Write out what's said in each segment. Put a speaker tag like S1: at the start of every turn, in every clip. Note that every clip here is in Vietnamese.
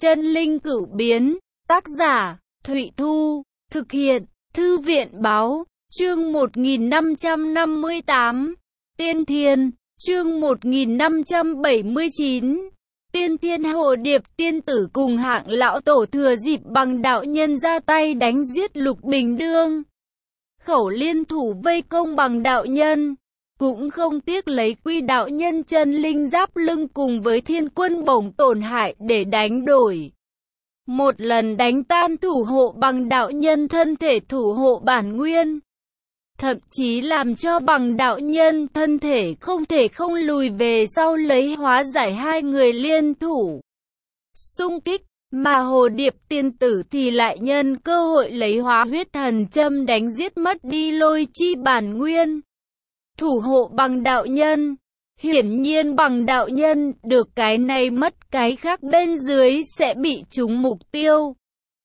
S1: Chân linh cửu biến, tác giả, Thụy Thu, thực hiện, Thư viện báo, chương 1558, Tiên Thiên, chương 1579, Tiên Thiên Hồ Điệp tiên tử cùng Hạng lão tổ thừa dịp Bằng đạo nhân ra tay đánh giết Lục Bình Đương. Khẩu liên thủ vây công Bằng đạo nhân, cũng không tiếc lấy Quy đạo nhân chân linh giáp lưng cùng với Thiên quân bổng tổn hại để đánh đổi. Một lần đánh tan thủ hộ Bằng đạo nhân thân thể thủ hộ bản nguyên. Thậm chí làm cho Bằng đạo nhân thân thể không lùi về sau lấy hóa giải hai người liên thủ xung kích, mà Hồ Điệp tiên tử thì lại nhân cơ hội lấy hóa huyết thần châm đánh giết mất đi Lôi Chi bản nguyên. Thủ hộ Bằng đạo nhân, hiển nhiên Bằng đạo nhân được cái này mất cái khác bên dưới sẽ bị trúng mục tiêu.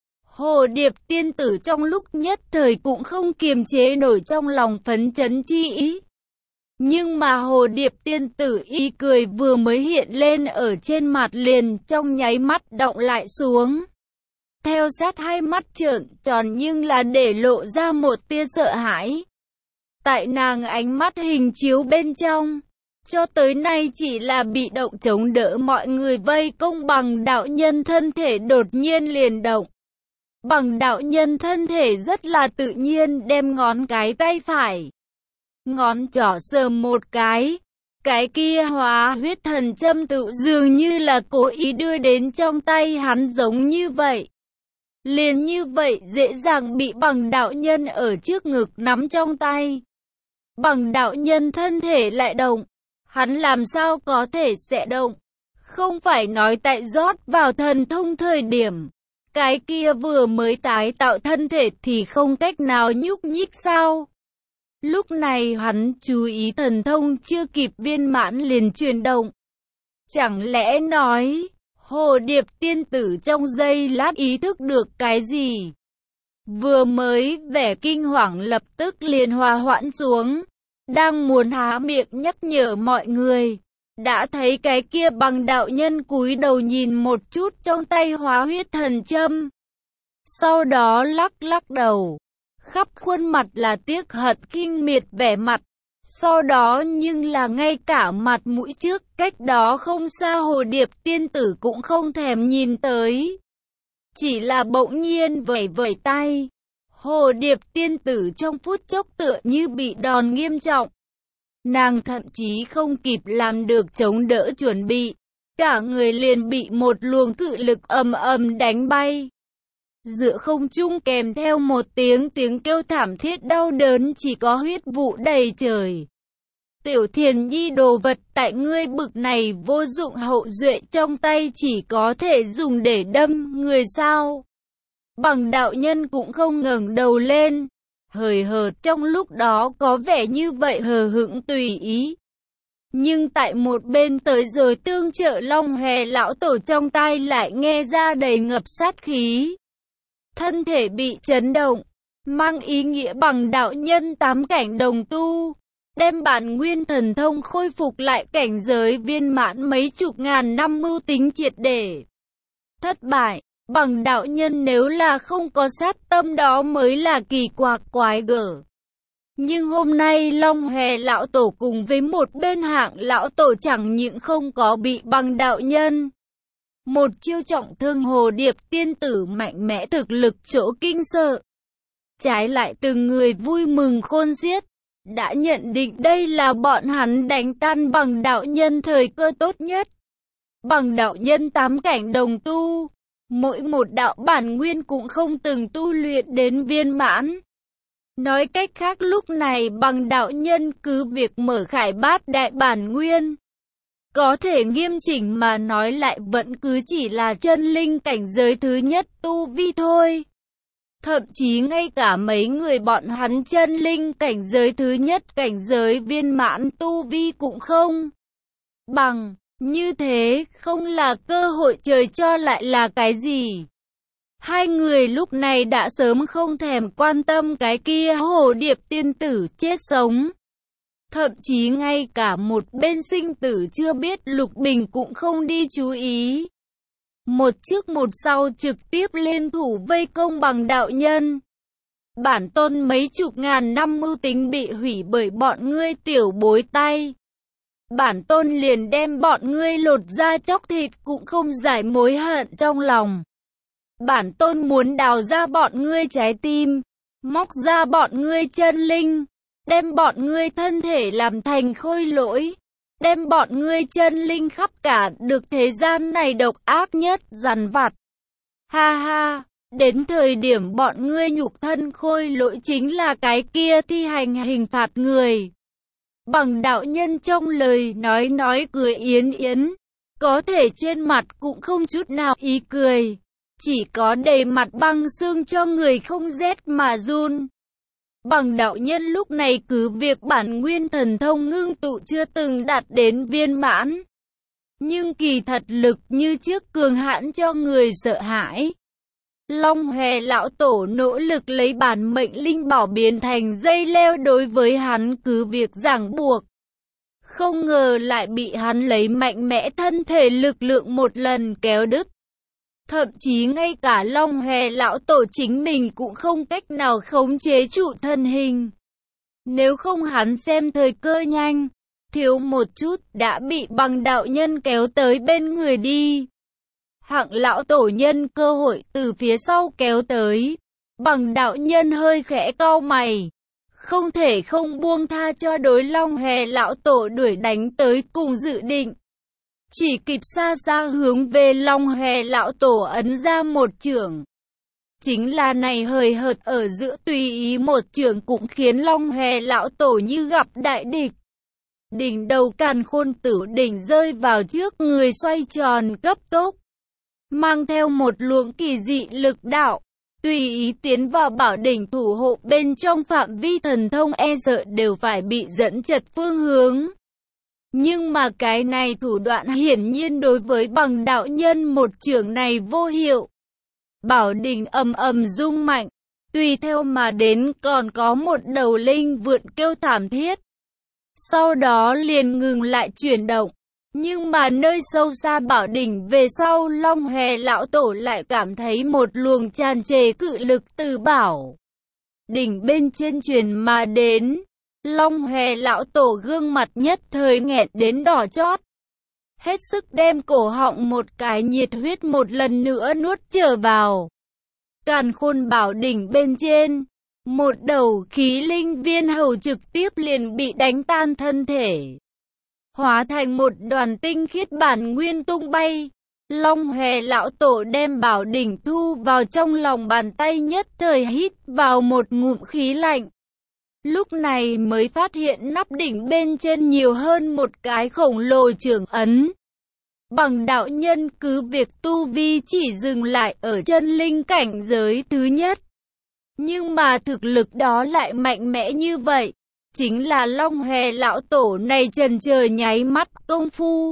S1: Hồ Điệp tiên tử trong lúc nhất thời cũng không kiềm chế nổi trong lòng phấn chấn chi ý. Nhưng mà Hồ Điệp tiên tử y cười vừa mới hiện lên ở trên mặt liền trong nháy mắt động lại xuống. Theo sát hai mắt trợn tròn nhưng là để lộ ra một tia sợ hãi. Tại nàng ánh mắt hình chiếu bên trong, cho tới nay chỉ là bị động chống đỡ mọi người vây công Bằng đạo nhân thân thể đột nhiên liền động. Bằng đạo nhân thân thể rất là tự nhiên đem ngón cái tay phải, ngón trỏ sờ một cái kia hóa huyết thần châm tự dường như là cố ý đưa đến trong tay hắn giống như vậy. Liền như vậy dễ dàng bị Bằng đạo nhân ở trước ngực nắm trong tay. Bằng đạo nhân thân thể lại động, hắn làm sao có thể sẽ động? Không phải nói tại rót vào thần thông thời điểm, cái kia vừa mới tái tạo thân thể thì không cách nào nhúc nhích sao? Lúc này hắn chú ý thần thông chưa kịp viên mãn liền chuyển động. Chẳng lẽ nói, Hồ Điệp tiên tử trong giây lát ý thức được cái gì? Vừa mới vẻ kinh hoàng lập tức liền hòa hoãn xuống, đang muốn há miệng nhắc nhở mọi người. Đã thấy cái kia Bằng đạo nhân cúi đầu nhìn một chút trong tay hóa huyết thần châm. Sau đó lắc đầu, khắp khuôn mặt là tiếc hận kinh miệt vẻ mặt. Sau đó nhưng là ngay cả mặt mũi trước cách đó không xa Hồ Điệp tiên tử cũng không thèm nhìn tới. Chỉ là bỗng nhiên vẩy tay. Hồ Điệp tiên tử trong phút chốc tựa như bị đòn nghiêm trọng. Nàng thậm chí không kịp làm được chống đỡ chuẩn bị, cả người liền bị một luồng cự lực ầm đánh bay. Giữa không trung kèm theo một tiếng kêu thảm thiết đau đớn chỉ có huyết vụ đầy trời. Tiểu Thiền Nhi đồ vật tại ngươi bực này vô dụng hậu duệ trong tay chỉ có thể dùng để đâm người sao? Bằng đạo nhân cũng không ngẩng đầu lên. Hời hợt trong lúc đó có vẻ như vậy hờ hững tùy ý. Nhưng tại một bên tới rồi tương trợ Long Hề lão tổ trong tai lại nghe ra đầy ngập sát khí. Thân thể bị chấn động, mang ý nghĩa Bằng đạo nhân 8 cảnh đồng tu, đem bản nguyên thần thông khôi phục lại cảnh giới viên mãn mấy chục ngàn năm mưu tính triệt để. Thất bại. Bằng đạo nhân nếu là không có sát tâm đó mới là kỳ quặc quái gở. Nhưng hôm nay Long Hề lão tổ cùng với một bên Hạng lão tổ chẳng những không có bị Bằng đạo nhân một chiêu trọng thương Hồ Điệp tiên tử mạnh mẽ thực lực chỗ kinh sợ. Trái lại từng người vui mừng khôn xiết, đã nhận định đây là bọn hắn đánh tan Bằng đạo nhân thời cơ tốt nhất. Bằng đạo nhân 8 cảnh đồng tu, mỗi một đạo bản nguyên cũng không từng tu luyện đến viên mãn. Nói cách khác lúc này Bằng đạo nhân cứ việc mở khải bát đại bản nguyên. Có thể nghiêm chỉnh mà nói lại vẫn cứ chỉ là chân linh cảnh giới thứ nhất tu vi thôi. Thậm chí ngay cả mấy người bọn hắn chân linh cảnh giới thứ nhất cảnh giới viên mãn tu vi cũng không bằng. Như thế không là cơ hội trời cho lại là cái gì? Hai người lúc này đã sớm không thèm quan tâm cái kia Hồ Điệp tiên tử chết sống. Thậm chí ngay cả một bên sinh tử chưa biết Lục Bình cũng không đi chú ý. một trước một sau trực tiếp liên thủ vây công bằng đạo nhân. Bản tôn mấy chục ngàn năm mưu tính bị hủy bởi bọn ngươi tiểu bối tay. Bản tôn liền đem bọn ngươi lột da chóc thịt cũng không giải mối hận trong lòng. Bản tôn muốn đào ra bọn ngươi trái tim, móc ra bọn ngươi chân linh, đem bọn ngươi thân thể làm thành khôi lỗi, đem bọn ngươi chân linh khắp cả được thế gian này độc ác nhất dằn vặt. Ha ha, đến thời điểm bọn ngươi nhục thân khôi lỗi chính là cái kia thi hành hình phạt người. Bằng đạo nhân trong lời nói cười yến yến, có thể trên mặt cũng không chút nào ý cười, chỉ có đầy mặt băng xương cho người không rét mà run. Bằng đạo nhân lúc này cứ việc bản nguyên thần thông ngưng tụ chưa từng đạt đến viên mãn, nhưng kỳ thật lực như trước cường hãn cho người sợ hãi. Long Hòe lão tổ nỗ lực lấy bản mệnh linh bảo biến thành dây leo đối với hắn cứ việc ràng buộc. Không ngờ lại bị hắn lấy mạnh mẽ thân thể lực lượng một lần kéo đứt. Thậm chí ngay cả Long Hòe lão tổ chính mình cũng không cách nào khống chế trụ thân hình. Nếu không hắn xem thời cơ nhanh, thiếu một chút đã bị bằng đạo nhân kéo tới bên người đi. Hạng lão tổ nhân cơ hội từ phía sau kéo tới. Bằng đạo nhân hơi khẽ cau mày, không thể không buông tha cho đối Long Hòe lão tổ đuổi đánh tới cùng dự định. Chỉ kịp xa xa hướng về Long Hòe lão tổ ấn ra một chưởng. Chính là này hời hợt ở giữa tùy ý một chưởng cũng khiến Long Hòe lão tổ như gặp đại địch. Đỉnh đầu càn khôn tử đỉnh rơi vào trước người xoay tròn cấp tốc, mang theo một luồng kỳ dị lực đạo, tùy ý tiến vào bảo đỉnh thủ hộ bên trong phạm vi thần thông e sợ đều phải bị dẫn chật phương hướng. Nhưng mà cái này thủ đoạn hiển nhiên đối với bằng đạo nhân một chưởng này vô hiệu. Bảo đỉnh ầm ầm rung mạnh, tùy theo mà đến còn có một đầu linh vượn kêu thảm thiết. Sau đó liền ngừng lại chuyển động. Nhưng mà nơi sâu xa bảo đỉnh về sau Long Hòe lão tổ lại cảm thấy một luồng tràn trề cự lực từ bảo đỉnh bên trên truyền mà đến. Long Hòe lão tổ gương mặt nhất thời nghẹn đến đỏ chót, hết sức đem cổ họng một cái nhiệt huyết một lần nữa nuốt trở vào. Càn khôn bảo đỉnh bên trên, một đầu khí linh viên hầu trực tiếp liền bị đánh tan thân thể, hóa thành một đoàn tinh khiết bản nguyên tung bay. Long Hòe lão tổ đem bảo đỉnh thu vào trong lòng bàn tay, nhất thời hít vào một ngụm khí lạnh. Lúc này mới phát hiện nắp đỉnh bên trên nhiều hơn một cái khổng lồ trưởng ấn. Bằng đạo nhân cứ việc tu vi chỉ dừng lại ở chân linh cảnh giới thứ nhất, nhưng mà thực lực đó lại mạnh mẽ như vậy. Chính là Long Hòe lão tổ này chần chờ nháy mắt công phu,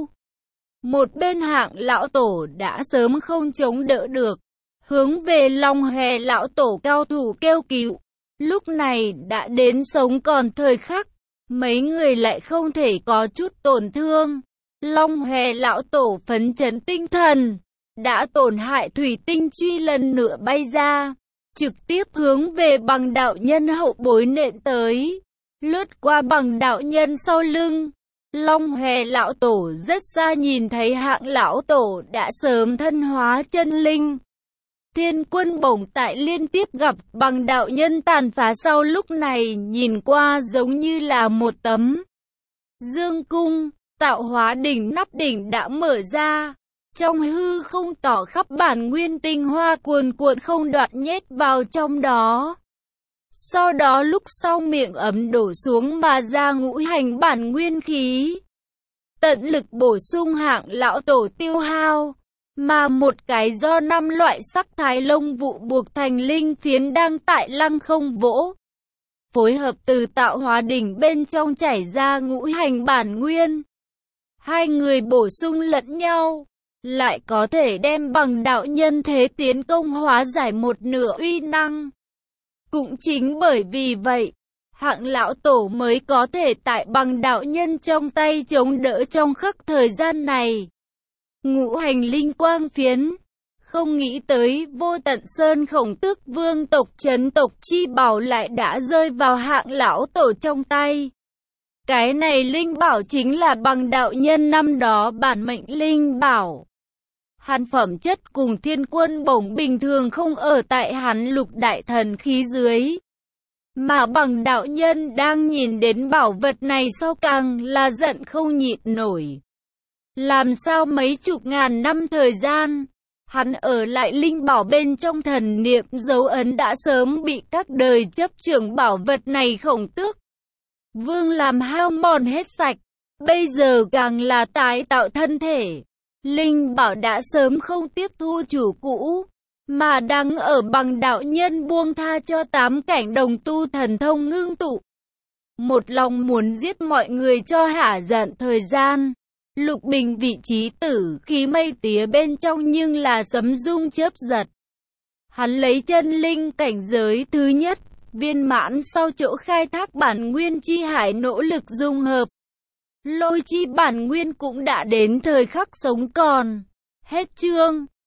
S1: một bên Hạng lão tổ đã sớm không chống đỡ được, hướng về Long Hòe lão tổ cao thủ kêu cứu. Lúc này đã đến sống còn thời khắc, mấy người lại không thể có chút tổn thương. Long Hòe lão tổ phấn chấn tinh thần, đã tổn hại thủy tinh truy lần nữa bay ra, trực tiếp hướng về bằng đạo nhân hậu bối nện tới. Lướt qua bằng đạo nhân sau lưng, Long Hòe lão tổ rất xa nhìn thấy Hạng lão tổ đã sớm thân hóa chân linh. Thiên quân bổng tại liên tiếp gặp bằng đạo nhân tàn phá sau lúc này nhìn qua giống như là một tấm dương cung. Tạo hóa đỉnh nắp đỉnh đã mở ra, trong hư không tỏ khắp bản nguyên tinh hoa cuồn cuộn không đoạn nhét vào trong đó. Sau đó lúc sau miệng ấm đổ xuống mà ra ngũ hành bản nguyên khí, tận lực bổ sung Hạng lão tổ tiêu hao. Mà một cái do 5 loại sắc thái lông vụ buộc thành linh phiến đang tại lăng không vỗ, phối hợp từ tạo hóa đỉnh bên trong chảy ra ngũ hành bản nguyên. Hai người bổ sung lẫn nhau, lại có thể đem bằng đạo nhân thế tiến công hóa giải một nửa uy năng. Cũng chính bởi vì vậy, Hạng lão tổ mới có thể tại bằng đạo nhân trong tay chống đỡ trong khắc thời gian này. Ngũ hành linh quang phiến, Không nghĩ tới Vô Tận Sơn Khổng Tước vương tộc Trấn tộc chi bảo lại đã rơi vào hạng lão tổ trong tay. Cái này linh bảo chính là Bằng đạo nhân năm đó bản mệnh linh bảo. Hắn phẩm chất cùng Thiên Quân bổng bình thường không ở tại hắn lục đại thần khí dưới. Mà Bằng đạo nhân đang nhìn đến bảo vật này sau càng là giận không nhịn nổi. Làm sao mấy chục ngàn năm thời gian, hắn ở lại linh bảo bên trong thần niệm dấu ấn đã sớm bị các đời chấp trưởng bảo vật này Khổng Tước vương làm hao mòn hết sạch. Bây giờ càng là tái tạo thân thể. Linh bảo đã sớm không tiếp thu chủ cũ, mà đang ở Bằng đạo nhân buông tha cho 8 cảnh đồng tu thần thông ngưng tụ. Một lòng muốn giết mọi người cho hả giận thời gian. Lục Bình vị trí tử khí mây tía bên trong nhưng là sấm rung chớp giật. Hắn lấy chân linh cảnh giới thứ nhất, viên mãn sau chỗ khai thác bản nguyên chi hải nỗ lực dung hợp. Lôi chi bản nguyên cũng đã đến thời khắc sống còn. Hết chương.